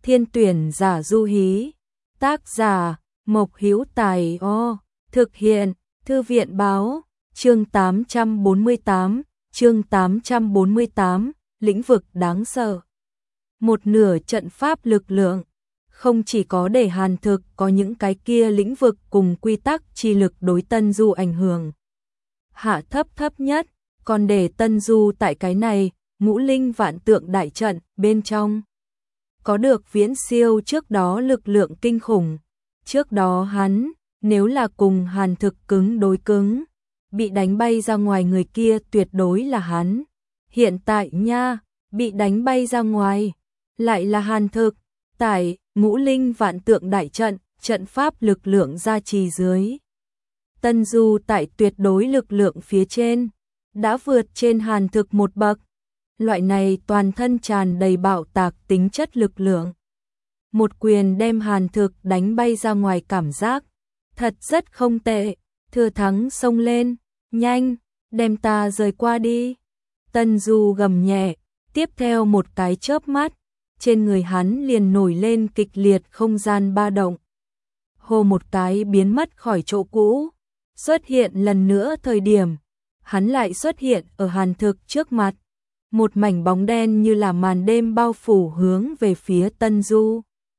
Thiên tuyển giả du hí. Tác giả Mộc Hữu Tài. Thực hiện Thư viện báo. Chương 848, lĩnh vực đáng sợ. Một nửa trận pháp lực lượng, không chỉ có để Hàn Thực có những cái kia lĩnh vực cùng quy tắc chi lực đối Tân Du ảnh hưởng hạ thấp nhất, còn để Tân Du tại cái này ngũ linh vạn tượng đại trận bên trong có được viễn siêu trước đó lực lượng kinh khủng. Trước đó hắn, nếu là cùng Hàn Thực cứng đối cứng, bị đánh bay ra ngoài người kia tuyệt đối là hắn. Hiện tại nha, bị đánh bay ra ngoài, lại là Hàn Thực. Tại ngũ linh vạn tượng đại trận, trận pháp lực lượng gia trì dưới. Tân Du tại tuyệt đối lực lượng phía trên, đã vượt trên Hàn Thực một bậc. Loại này toàn thân tràn đầy bạo tạc tính chất lực lượng. Một quyền đem Hàn Thực đánh bay ra ngoài cảm giác. Thật rất không tệ, thừa thắng xông lên, nhanh, đem ta rời qua đi. Tân Du gầm nhẹ, tiếp theo một cái chớp mắt, trên người hắn liền nổi lên kịch liệt không gian ba động. Hô một cái biến mất khỏi chỗ cũ, xuất hiện lần nữa thời điểm, hắn lại xuất hiện ở Hàn Thực trước mặt. Một mảnh bóng đen như là màn đêm bao phủ hướng về phía Tân Du.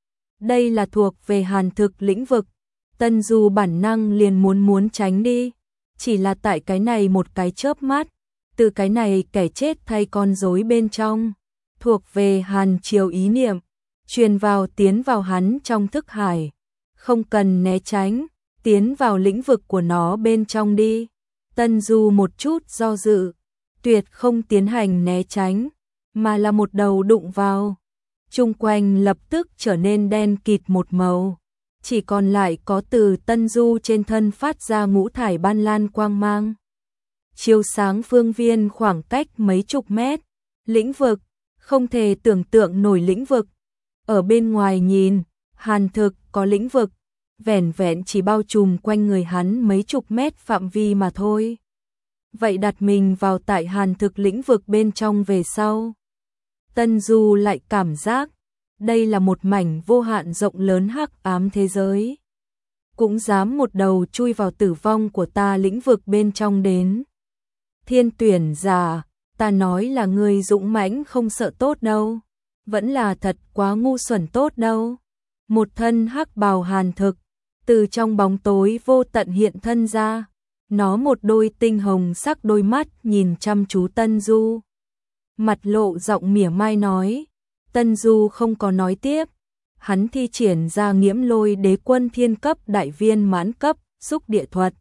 Đây là thuộc về Hàn Thực lĩnh vực. Tân Du bản năng liền muốn tránh đi, chỉ là tại cái này một cái chớp mắt, từ cái này kẻ chết thay con rối bên trong, thuộc về Hàn Triều ý niệm, truyền vào tiến vào hắn trong thức hải, không cần né tránh, tiến vào lĩnh vực của nó bên trong đi. Tân Du một chút do dự, tuyệt không tiến hành né tránh, mà là một đầu đụng vào. Chung quanh lập tức trở nên đen kịt một màu. Chỉ còn lại có từ Tân Du trên thân phát ra ngũ thải ban lan quang mang. Chiếu sáng phương viên khoảng cách mấy chục mét. Lĩnh vực, không thể tưởng tượng nổi lĩnh vực. Ở bên ngoài nhìn, Hàn Thực có lĩnh vực, vẻn vẹn chỉ bao trùm quanh người hắn mấy chục mét phạm vi mà thôi. Vậy đặt mình vào tại Hàn Thực lĩnh vực bên trong về sau. Tân Du lại cảm giác, đây là một mảnh vô hạn rộng lớn hắc ám thế giới. Cũng dám một đầu chui vào tử vong của ta lĩnh vực bên trong đến. Thiên tuyển giả, ta nói là ngươi dũng mãnh không sợ tốt đâu. Vẫn là thật quá ngu xuẩn tốt đâu. Một thân hắc bào Hàn Thực, từ trong bóng tối vô tận hiện thân ra. Nó một đôi tinh hồng sắc đôi mắt nhìn chăm chú Tân Du. Mặt lộ giọng mỉa mai nói. Tân Du không có nói tiếp. Hắn thi triển ra Nghiễm Lôi Đế Quân thiên cấp đại viên mãn cấp xúc địa thuật.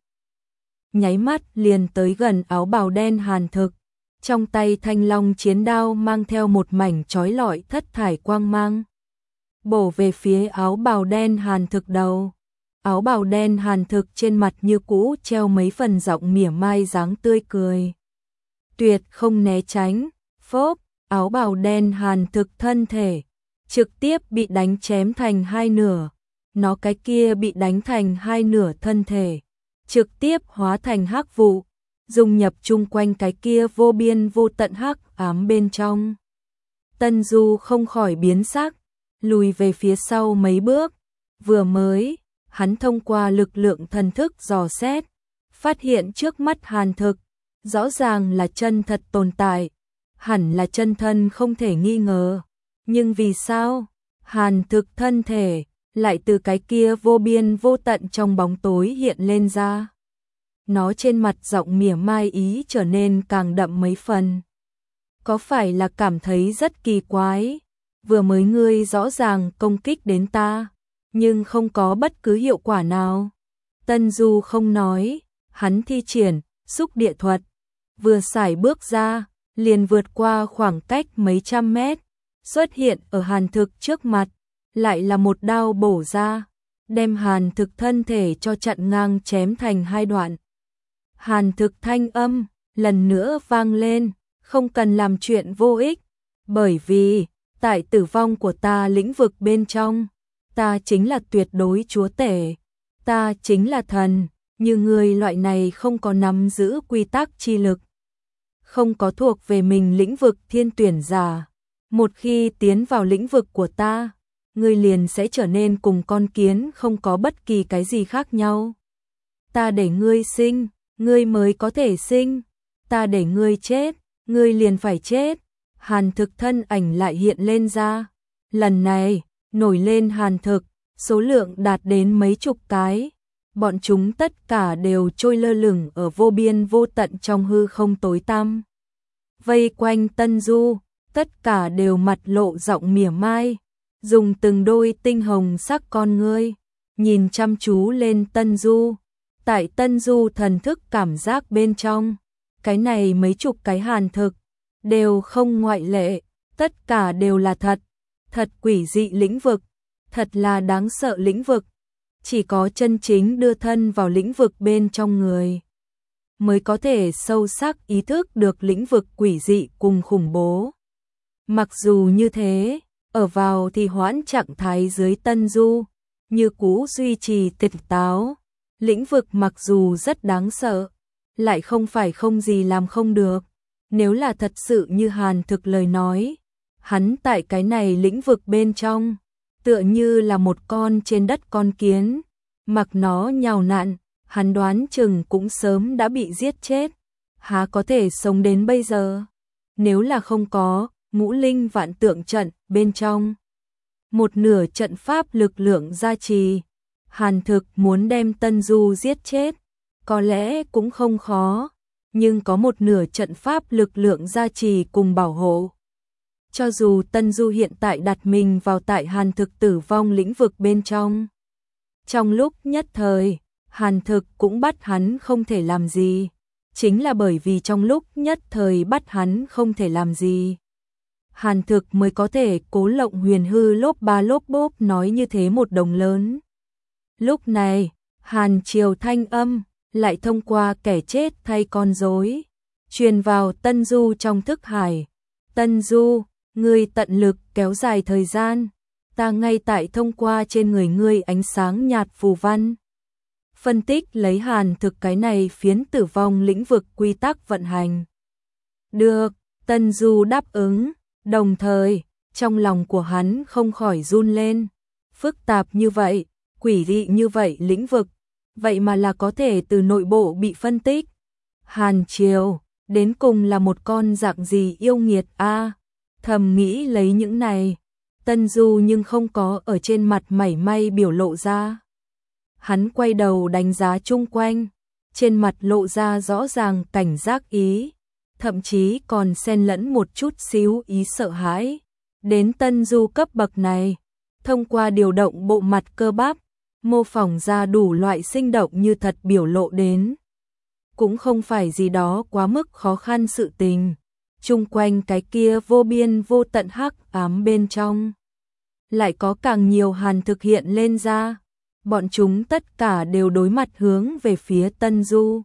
Nháy mắt liền tới gần áo bào đen Hàn Thực. Trong tay thanh long chiến đao mang theo một mảnh chói lọi thất thải quang mang. Bổ về phía áo bào đen Hàn Thực đầu. Áo bào đen Hàn Thực trên mặt như cũ treo mấy phần giọng mỉa mai dáng tươi cười. Tuyệt không né tránh, phốp, áo bào đen Hàn Thực thân thể trực tiếp bị đánh chém thành hai nửa. Nó cái kia bị đánh thành hai nửa thân thể, trực tiếp hóa thành hắc vụ, dung nhập chung quanh cái kia vô biên vô tận hắc ám bên trong. Tân Du không khỏi biến sắc, lùi về phía sau mấy bước. Vừa mới, hắn thông qua lực lượng thần thức dò xét, phát hiện trước mắt Hàn Thực, rõ ràng là chân thật tồn tại, hẳn là chân thân không thể nghi ngờ. Nhưng vì sao, Hàn Thực thân thể lại từ cái kia vô biên vô tận trong bóng tối hiện lên ra? Nó trên mặt giọng mỉa mai ý trở nên càng đậm mấy phần. Có phải là cảm thấy rất kỳ quái? Vừa mới ngươi rõ ràng công kích đến ta, nhưng không có bất cứ hiệu quả nào. Tân Du không nói, hắn thi triển xúc địa thuật, vừa sải bước ra, liền vượt qua khoảng cách mấy trăm mét, xuất hiện ở Hàn Thực trước mặt, lại là một đao bổ ra, đem Hàn Thực thân thể cho chặn ngang chém thành hai đoạn. Hàn Thực thanh âm lần nữa vang lên, không cần làm chuyện vô ích, bởi vì tại tử vong của ta lĩnh vực bên trong, ta chính là tuyệt đối chúa tể, ta chính là thần, như người loại này không có nắm giữ quy tắc chi lực, không có thuộc về mình lĩnh vực thiên tuyển giả, một khi tiến vào lĩnh vực của ta, ngươi liền sẽ trở nên cùng con kiến không có bất kỳ cái gì khác nhau. Ta để ngươi sinh, ngươi mới có thể sinh, ta để ngươi chết, ngươi liền phải chết. Hàn Thực thân ảnh lại hiện lên ra, lần này, nổi lên Hàn Thực, số lượng đạt đến mấy chục cái. Bọn chúng tất cả đều trôi lơ lửng ở vô biên vô tận trong hư không tối tăm. Vây quanh Tân Du, tất cả đều mặt lộ giọng mỉa mai, dùng từng đôi tinh hồng sắc con ngươi, nhìn chăm chú lên Tân Du. Tại Tân Du thần thức cảm giác bên trong, cái này mấy chục cái Hàn Thực, đều không ngoại lệ, tất cả đều là thật, thật quỷ dị lĩnh vực, thật là đáng sợ lĩnh vực. Chỉ có chân chính đưa thân vào lĩnh vực bên trong người, mới có thể sâu sắc ý thức được lĩnh vực quỷ dị cùng khủng bố. Mặc dù như thế, ở vào thì hoãn trạng thái dưới Tân Du, như cũ duy trì tỉnh táo. Lĩnh vực mặc dù rất đáng sợ, lại không phải không gì làm không được. Nếu là thật sự như Hàn Thực lời nói, hắn tại cái này lĩnh vực bên trong, tựa như là một con trên đất con kiến, mặc nó nhào nặn, hắn đoán chừng cũng sớm đã bị giết chết, há có thể sống đến bây giờ. Nếu là không có Ngũ Linh Vạn Tượng trận bên trong, một nửa trận pháp lực lượng gia trì, Hàn Thực muốn đem Tân Du giết chết, có lẽ cũng không khó, nhưng có một nửa trận pháp lực lượng gia trì cùng bảo hộ. Cho dù Tân Du hiện tại đặt mình vào tại Hàn Thực tử vong lĩnh vực bên trong, trong lúc nhất thời, Hàn Thực cũng bắt hắn không thể làm gì. Chính là bởi vì trong lúc nhất thời bắt hắn không thể làm gì, Hàn Thực mới có thể cố lộng huyền hư lốp ba lốp bốp nói như thế một đồng lớn. Lúc này, Hàn Triều thanh âm lại thông qua kẻ chết thay con rối, truyền vào Tân Du trong thức hải. Tân Du, ngươi tận lực kéo dài thời gian, ta ngay tại thông qua trên người ngươi ánh sáng nhạt phù văn. Phân tích lấy Hàn Thực cái này phiến tử vong lĩnh vực quy tắc vận hành. Được, Tân Du đáp ứng, đồng thời, trong lòng của hắn không khỏi run lên. Phức tạp như vậy, quỷ dị như vậy lĩnh vực, vậy mà là có thể từ nội bộ bị phân tích. Hàn Triều, đến cùng là một con dạng gì yêu nghiệt a? Thầm nghĩ lấy những này, Tân Du nhưng không có ở trên mặt mảy may biểu lộ ra. Hắn quay đầu đánh giá chung quanh, trên mặt lộ ra rõ ràng cảnh giác ý, thậm chí còn xen lẫn một chút xíu ý sợ hãi. Đến Tân Du cấp bậc này, thông qua điều động bộ mặt cơ bắp, mô phỏng ra đủ loại sinh động như thật biểu lộ đến. Cũng không phải gì đó quá mức khó khăn sự tình. Chung quanh cái kia vô biên vô tận hắc ám bên trong, lại có càng nhiều Hàn Thực hiện lên ra. Bọn chúng tất cả đều đối mặt hướng về phía Tân Du.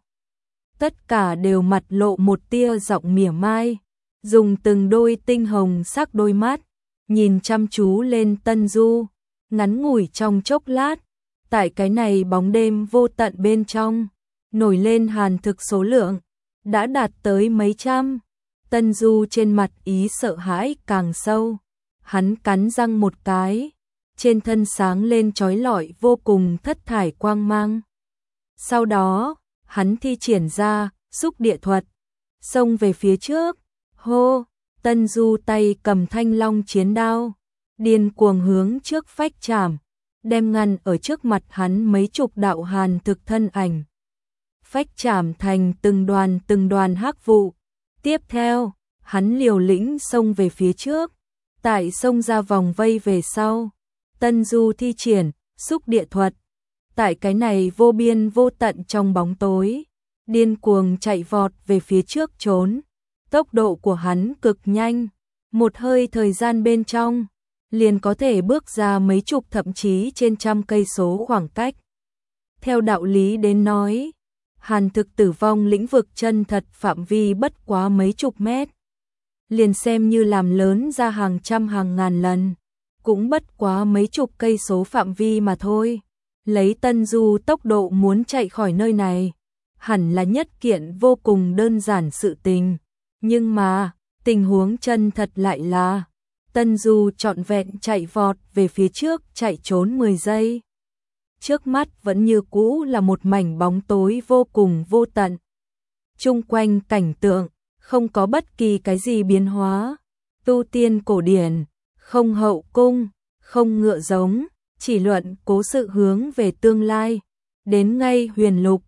Tất cả đều mặt lộ một tia giọng mỉa mai, dùng từng đôi tinh hồng sắc đôi mắt, nhìn chăm chú lên Tân Du. Ngắn ngủi trong chốc lát, tại cái này bóng đêm vô tận bên trong, nổi lên Hàn Thực số lượng, đã đạt tới mấy trăm. Tân Du trên mặt ý sợ hãi càng sâu, hắn cắn răng một cái, trên thân sáng lên chói lọi vô cùng thất thải quang mang. Sau đó, hắn thi triển ra xúc địa thuật, xông về phía trước. Hô, Tân Du tay cầm thanh long chiến đao, điên cuồng hướng trước phách chạm, đem ngăn ở trước mặt hắn mấy chục đạo Hàn Thực thân ảnh. Phách chạm thành từng đoàn hắc vụ. Tiếp theo, hắn liều lĩnh xông về phía trước, tại xông ra vòng vây về sau. Tân Du thi triển xúc địa thuật, tại cái này vô biên vô tận trong bóng tối, điên cuồng chạy vọt về phía trước trốn. Tốc độ của hắn cực nhanh, một hơi thời gian bên trong, liền có thể bước ra mấy chục thậm chí trên trăm cây số khoảng cách. Theo đạo lý đến nói, Hàn Thực tử vong lĩnh vực chân thật phạm vi bất quá mấy chục mét, liền xem như làm lớn ra hàng trăm hàng ngàn lần, cũng bất quá mấy chục cây số phạm vi mà thôi. Lấy Tân Du tốc độ muốn chạy khỏi nơi này, hẳn là nhất kiện vô cùng đơn giản sự tình. Nhưng mà, tình huống chân thật lại là, Tân Du trọn vẹn chạy vọt về phía trước, chạy trốn 10 giây. Trước mắt vẫn như cũ là một mảnh bóng tối vô cùng vô tận. Chung quanh cảnh tượng, không có bất kỳ cái gì biến hóa. Tu tiên cổ điển, không hậu cung, không ngựa giống, chỉ luận cố sự hướng về tương lai. Đến ngay huyền lục,